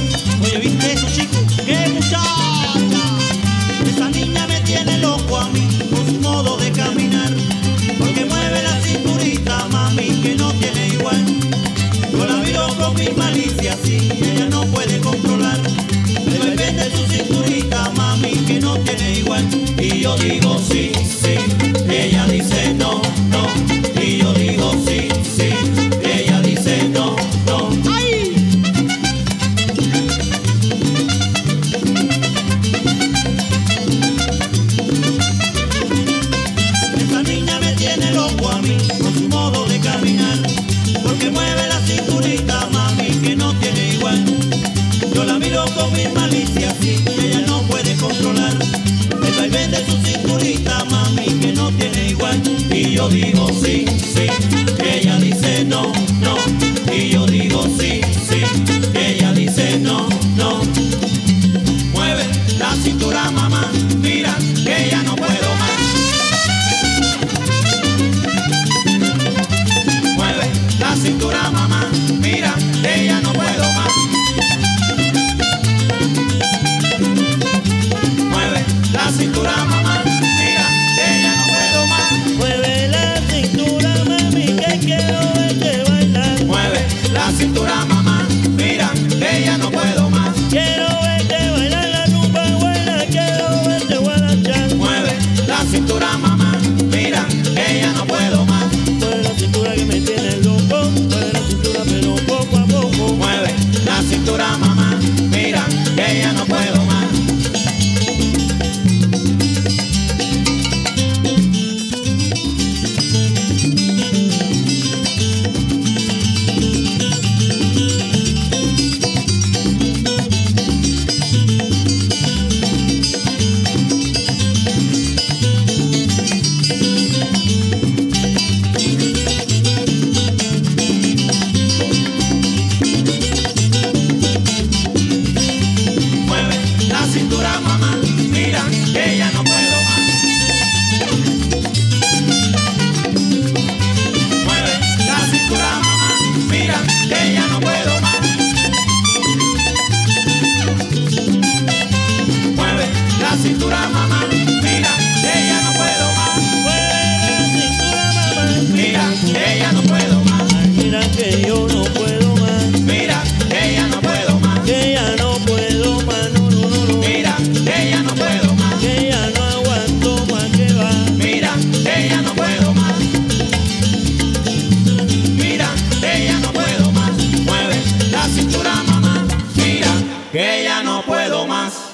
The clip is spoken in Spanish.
Oye, ¿viste eso, chico? ¡Qué muchacha! Esa niña me tiene loco a mí con su modo de caminar, porque mueve la cinturita, mami, que no tiene igual. Yo la miro con mis malicias y ella no puede controlar. Le va y vende su cinturita, mami, que no tiene igual. Y yo digo sí, sí, ella dice no, no. Y yo digo sí, sí, ella dice no, no. ¡Ay! Esa niña me tiene loco a mí con su modo de caminar, porque mueve la cinturita, mami, que no tiene igual. Yo la miro con mis malicias y ella no puede controlar. El vaivén de su cinturita, mami, que no tiene igual. Y yo digo sí, sí, ella dice no, no. Y yo digo sí, sí, ella dice no, no. Mueve la cintura, mamá, mira que ya no puedo más. Mueve la cintura, mamá, mira que ya no puedo más. Mueve la cintura, mamá, mira que ya no puedo más. Mueve la cintura, mami, que quiero verte bailar. Mueve la cintura, mamá, mira que ya no puedo más. Quiero verte bailar la rumba buena, quiero verte guarachar. Mueve la cintura, mamá, mira que ya no puedo más. Mueve la cintura que me tiene loco, mueve la cintura pero poco a poco. Mueve la cintura, mamá, mira que ya no puedo más. Mueve la cintura, mamá, mira que ya no puedo más. Mueve la cintura, mamá, mira que ya no puedo más. Mueve la cintura, mamá, mira que ya no puedo más. Mueve la cintura, mamá, Mira que ya no puedo más. ay, mira que yo no puedo más, Mira que ya no puedo más. que ya no puedo más, no, no, no, no. Mira que ya no puedo más. Que ya no aguanto más, que va. Mira que ya no puedo más. Mira que ya no puedo más. Mueve la cintura, mamá. Mira que ya no puedo más.